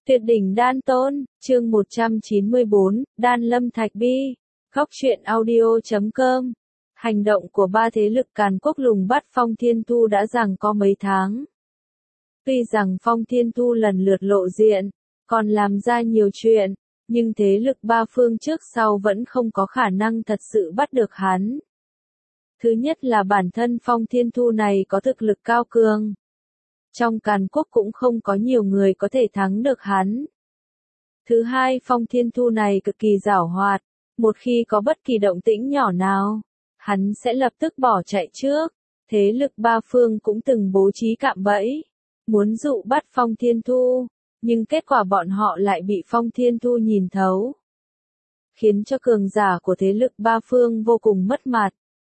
Tuyệt đỉnh Đan Tôn, chương 194, Đan Lâm Thạch Bi. Góc truyện audio.com. Hành động của ba thế lực Càn Quốc lùng bắt Phong Thiên Thu đã giằng co mấy tháng. Tuy rằng Phong Thiên Thu lần lượt lộ diện, còn làm ra nhiều chuyện, nhưng thế lực ba phương trước sau vẫn không có khả năng thật sự bắt được hắn. Thứ nhất là bản thân Phong Thiên Thu này có thực lực cao cường. Trong Càn Quốc cũng không có nhiều người có thể thắng được hắn. Thứ hai, Phong Thiên Thu này cực kỳ giảo hoạt, một khi có bất kỳ động tĩnh nhỏ nào, hắn sẽ lập tức bỏ chạy trước. Thế lực ba phương cũng từng bố trí cạm bẫy, muốn dụ bắt Phong Thiên Thu, nhưng kết quả bọn họ lại bị Phong Thiên Thu nhìn thấu, khiến cho cường giả của thế lực ba phương vô cùng mất mặt.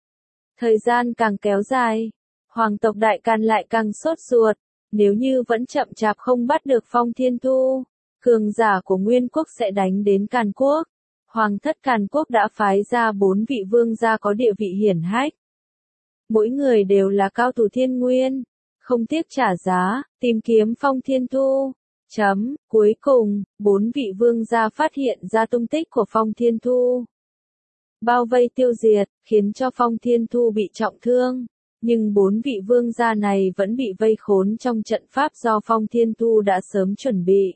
Thời gian càng kéo dài, hoàng tộc Đại Càn lại càng sốt ruột. Nếu như vẫn chậm chạp không bắt được Phong Thiên Thu, cường giả của Nguyên Quốc sẽ đánh đến Càn Quốc. Hoàng thất Càn Quốc đã phái ra 4 vị vương gia có địa vị hiển hách. Mỗi người đều là cao thủ thiên nguyên, không tiếc trả giá, tìm kiếm Phong Thiên Thu. Cuối cùng, 4 vị vương gia phát hiện ra tung tích của Phong Thiên Thu. Bao vây tiêu diệt, khiến cho Phong Thiên Thu bị trọng thương. Nhưng 4 vị vương gia này vẫn bị vây khốn trong trận pháp do Phong Thiên Thu đã sớm chuẩn bị.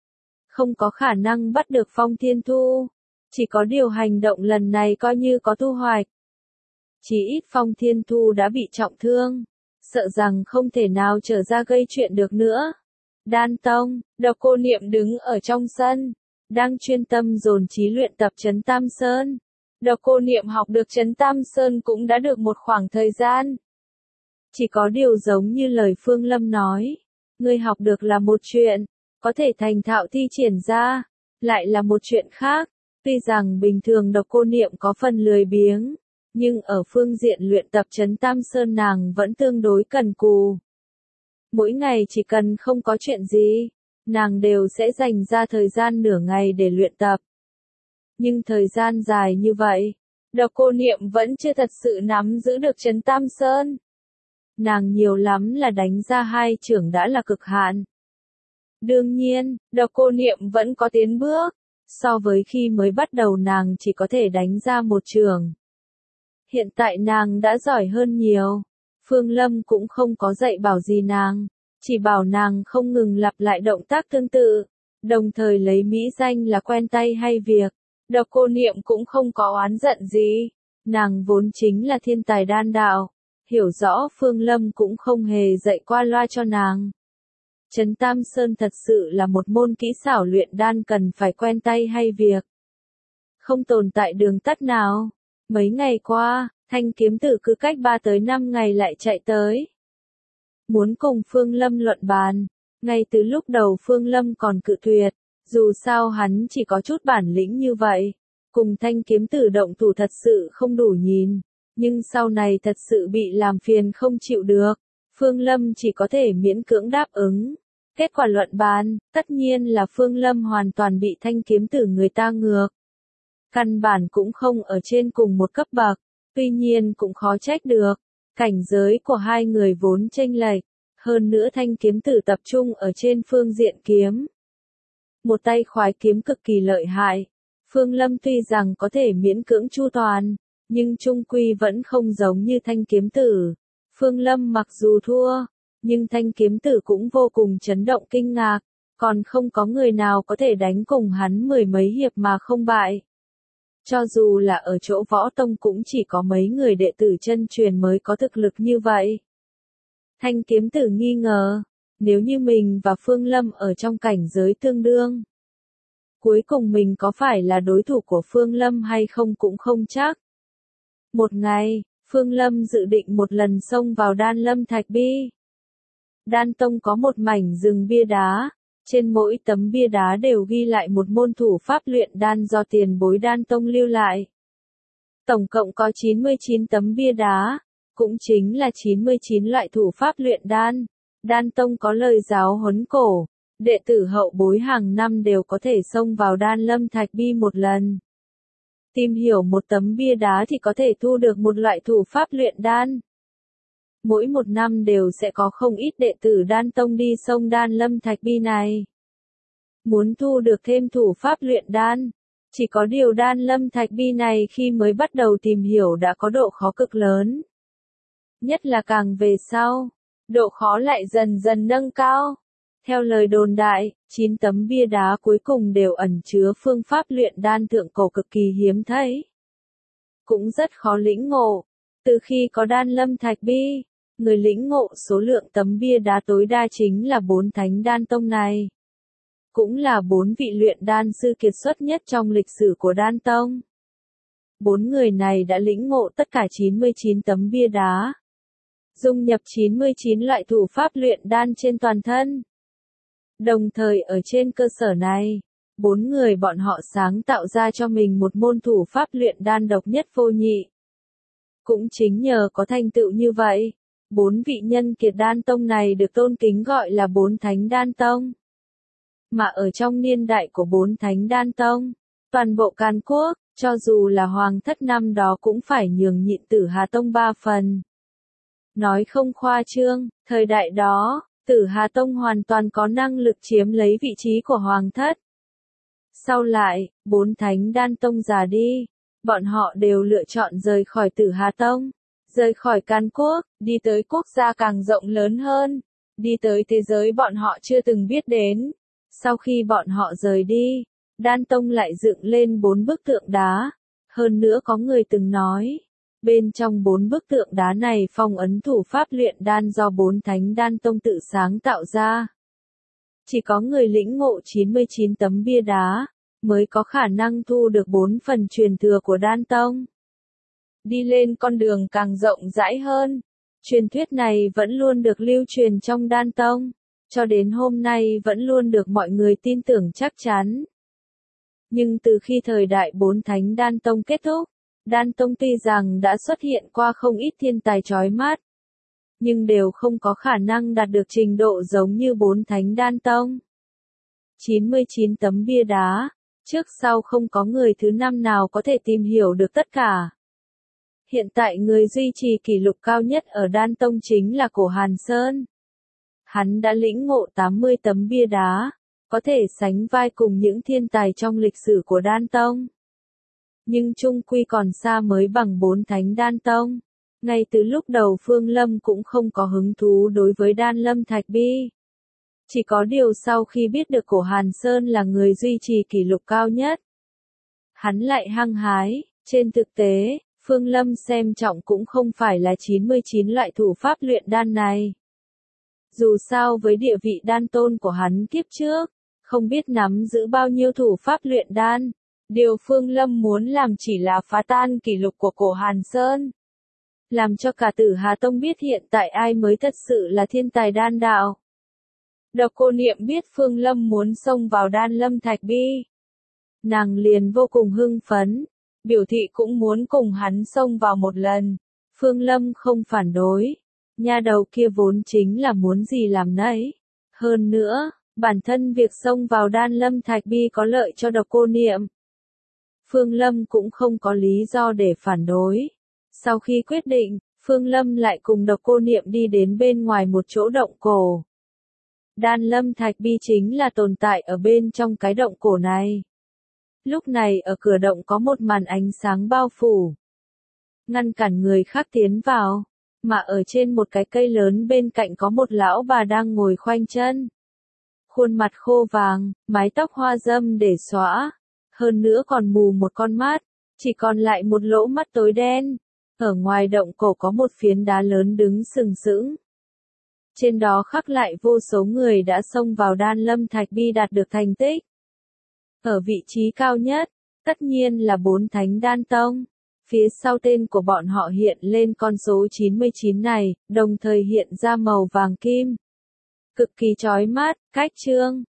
Không có khả năng bắt được Phong Thiên Thu. Chỉ có điều hành động lần này coi như có thu hoạch. Chỉ ít Phong Thiên Thu đã bị trọng thương. Sợ rằng không thể nào trở ra gây chuyện được nữa. Đan Tông, Độc Cô Niệm đứng ở trong sân. Đang chuyên tâm dồn trí luyện tập Trấn Tam Sơn. Độc Cô Niệm học được Trấn Tam Sơn cũng đã được một khoảng thời gian. Chỉ có điều giống như lời Phương Lâm nói, ngươi học được là một chuyện, có thể thành thạo thi triển ra, lại là một chuyện khác. Tuy rằng bình thường Độc Cô Niệm có phần lười biếng, nhưng ở phương diện luyện tập Trấn Tam Sơn nàng vẫn tương đối cần cù. Mỗi ngày chỉ cần không có chuyện gì, nàng đều sẽ dành ra thời gian nửa ngày để luyện tập. Nhưng thời gian dài như vậy, Độc Cô Niệm vẫn chưa thật sự nắm giữ được Trấn Tam Sơn. Nàng nhiều lắm là đánh ra 2 chưởng đã là cực hạn. Đương nhiên, Độc Cô Niệm vẫn có tiến bước, so với khi mới bắt đầu nàng chỉ có thể đánh ra 1 chưởng. Hiện tại nàng đã giỏi hơn nhiều. Phương Lâm cũng không có dạy bảo gì nàng, chỉ bảo nàng không ngừng lặp lại động tác tương tự, đồng thời lấy mỹ danh là quen tay hay việc. Độc Cô Niệm cũng không có oán giận gì, nàng vốn chính là thiên tài đan đạo. Hiểu rõ Phương Lâm cũng không hề dạy qua loa cho nàng. Trấn Tam Sơn thật sự là một môn kỹ xảo luyện đan cần phải quen tay hay việc. Không tồn tại đường tắt nào. Mấy ngày qua, Thanh Kiếm Tử cứ cách 3 tới 5 ngày lại chạy tới. Muốn cùng Phương Lâm luận bàn. Ngay từ lúc đầu Phương Lâm còn cự tuyệt. Dù sao hắn chỉ có chút bản lĩnh như vậy. Cùng Thanh Kiếm Tử động thủ thật sự không đủ nhìn. Nhưng sau này thật sự bị làm phiền không chịu được, Phương Lâm chỉ có thể miễn cưỡng đáp ứng. Kết quả luận bàn, tất nhiên là Phương Lâm hoàn toàn bị Thanh Kiếm Tử người ta ngược. Căn bản cũng không ở trên cùng một cấp bậc, tuy nhiên cũng khó trách được. Cảnh giới của hai người vốn chênh lệch, hơn nữa Thanh Kiếm Tử tập trung ở trên phương diện kiếm. Một tay khoái kiếm cực kỳ lợi hại, Phương Lâm tuy rằng có thể miễn cưỡng chu toàn, nhưng chung quy vẫn không giống như Thanh Kiếm Tử. Phương Lâm mặc dù thua, nhưng Thanh Kiếm Tử cũng vô cùng chấn động kinh ngạc, còn không có người nào có thể đánh cùng hắn 10 mấy hiệp mà không bại. Cho dù là ở chỗ võ tông cũng chỉ có mấy người đệ tử chân truyền mới có thực lực như vậy. Thanh Kiếm Tử nghi ngờ, nếu như mình và Phương Lâm ở trong cảnh giới tương đương, cuối cùng mình có phải là đối thủ của Phương Lâm hay không cũng không chắc. Một ngày, Phương Lâm dự định một lần xông vào Đan Lâm Thạch Bi. Đan Tông có một mảnh rừng bia đá, trên mỗi tấm bia đá đều ghi lại một môn thủ pháp luyện đan do tiền bối Đan Tông lưu lại. Tổng cộng có 99 tấm bia đá, cũng chính là 99 loại thủ pháp luyện đan. Đan Tông có lời giáo huấn cổ, đệ tử hậu bối hàng năm đều có thể xông vào Đan Lâm Thạch Bi một lần. Tìm hiểu một tấm bia đá thì có thể thu được một loại thủ pháp luyện đan. Mỗi một năm đều sẽ có không ít đệ tử Đan Tông đi xông Đan Lâm Thạch Bi này. muốn thu được thêm thủ pháp luyện đan. Chỉ có điều đan lâm thạch bi này khi mới bắt đầu tìm hiểu đã có độ khó cực lớn. Nhất là càng về sau, độ khó lại dần dần nâng cao. Theo lời đồn đại, 9 tấm bia đá cuối cùng đều ẩn chứa phương pháp luyện đan thượng cổ cực kỳ hiếm thấy. Cũng rất khó lĩnh ngộ. Từ khi có đan lâm thạch bi, người lĩnh ngộ số lượng tấm bia đá tối đa chính là 4 thánh đan tông này. Cũng là 4 vị luyện đan sư kiệt xuất nhất trong lịch sử của đan tông. 4 người này đã lĩnh ngộ tất cả 99 tấm bia đá. Dung nhập 99 loại thủ pháp luyện đan trên toàn thân. Đồng thời ở trên cơ sở này, 4 người bọn họ sáng tạo ra cho mình một môn thủ pháp luyện đan độc nhất vô nhị. Cũng chính nhờ có thành tựu như vậy, 4 vị nhân kiệt đan tông này được tôn kính gọi là 4 thánh đan tông. Mà ở trong niên đại của 4 thánh đan tông, toàn bộ Càn Quốc, cho dù là hoàng thất năm đó cũng phải nhường nhịn Tử Hà Tông 3 phần. Nói không khoa trương, thời đại đó, Tử Hà Tông hoàn toàn có năng lực chiếm lấy vị trí của hoàng thất. Sau lại, 4 thánh đan tông già đi, bọn họ đều lựa chọn rời khỏi Tử Hà Tông, rời khỏi Càn Quốc, đi tới quốc gia càng rộng lớn hơn, đi tới thế giới bọn họ chưa từng biết đến. Sau khi bọn họ rời đi, đan tông lại dựng lên 4 bức tượng đá. Hơn nữa có người từng nói, bên trong 4 bức tượng đá này phong ấn thủ pháp luyện đan do 4 thánh đan tông tự sáng tạo ra. Chỉ có người lĩnh ngộ 99 tấm bia đá, mới có khả năng thu được 4 phần truyền thừa của đan tông. Đi lên con đường càng rộng rãi hơn, truyền thuyết này vẫn luôn được lưu truyền trong đan tông, cho đến hôm nay vẫn luôn được mọi người tin tưởng chắc chắn. Nhưng từ khi thời đại 4 thánh đan tông kết thúc, đan tông tuy rằng đã xuất hiện qua không ít thiên tài chói mắt, nhưng đều không có khả năng đạt được trình độ giống như 4 thánh đan tông. 99 tấm bia đá, trước sau không có người thứ 5 nào có thể tìm hiểu được tất cả. Hiện tại người duy trì kỷ lục cao nhất ở đan tông chính là Cổ Hàn Sơn. Hắn đã lĩnh ngộ 80 tấm bia đá, có thể sánh vai cùng những thiên tài trong lịch sử của đan tông. Nhưng chung quy còn xa mới bằng 4 thánh đan tông. Ngay từ lúc đầu Phương Lâm cũng không có hứng thú đối với đan lâm thạch bi. Chỉ có điều sau khi biết được Cổ Hàn Sơn là người duy trì kỷ lục cao nhất, hắn lại hăng hái. Trên thực tế, Phương Lâm xem trọng cũng không phải là 99 loại thủ pháp luyện đan này. Dù sao với địa vị đan tôn của hắn kiếp trước, không biết nắm giữ bao nhiêu thủ pháp luyện đan. Điều Phương Lâm muốn làm chỉ là phá tan kỷ lục của Cổ Hàn Sơn. Làm cho cả Tử Hà Tông biết hiện tại ai mới thật sự là thiên tài đan đạo. Độc Cô Niệm biết Phương Lâm muốn xông vào đan lâm thạch bi. Nàng liền vô cùng hưng phấn, biểu thị cũng muốn cùng hắn xông vào một lần. Phương Lâm không phản đối. Nha đầu kia vốn chính là muốn gì làm nấy. Hơn nữa, bản thân việc xông vào đan lâm thạch bi có lợi cho Độc Cô Niệm. Phương Lâm cũng không có lý do để phản đối. Sau khi quyết định, Phương Lâm lại cùng Độc Cô Niệm đi đến bên ngoài một chỗ động cổ. Đan lâm thạch bi chính là tồn tại ở bên trong cái động cổ này. Lúc này ở cửa động có một màn ánh sáng bao phủ, ngăn cản người khác tiến vào. Mà ở trên một cái cây lớn bên cạnh có một lão bà đang ngồi khoanh chân. Khuôn mặt khô vàng, mái tóc hoa râm để xõa. Hơn nữa còn mù một con mắt, chỉ còn lại một lỗ mắt tối đen. Ở ngoài động cổ có một phiến đá lớn đứng sừng sững. Trên đó khắc lại vô số người đã xông vào đan lâm thạch bi đạt được thành tích. Ở vị trí cao nhất, tất nhiên là 4 thánh đan tông. Phía sau tên của bọn họ hiện lên con số 99 này, đồng thời hiện ra màu vàng kim. Cực kỳ chói mắt, cách chương.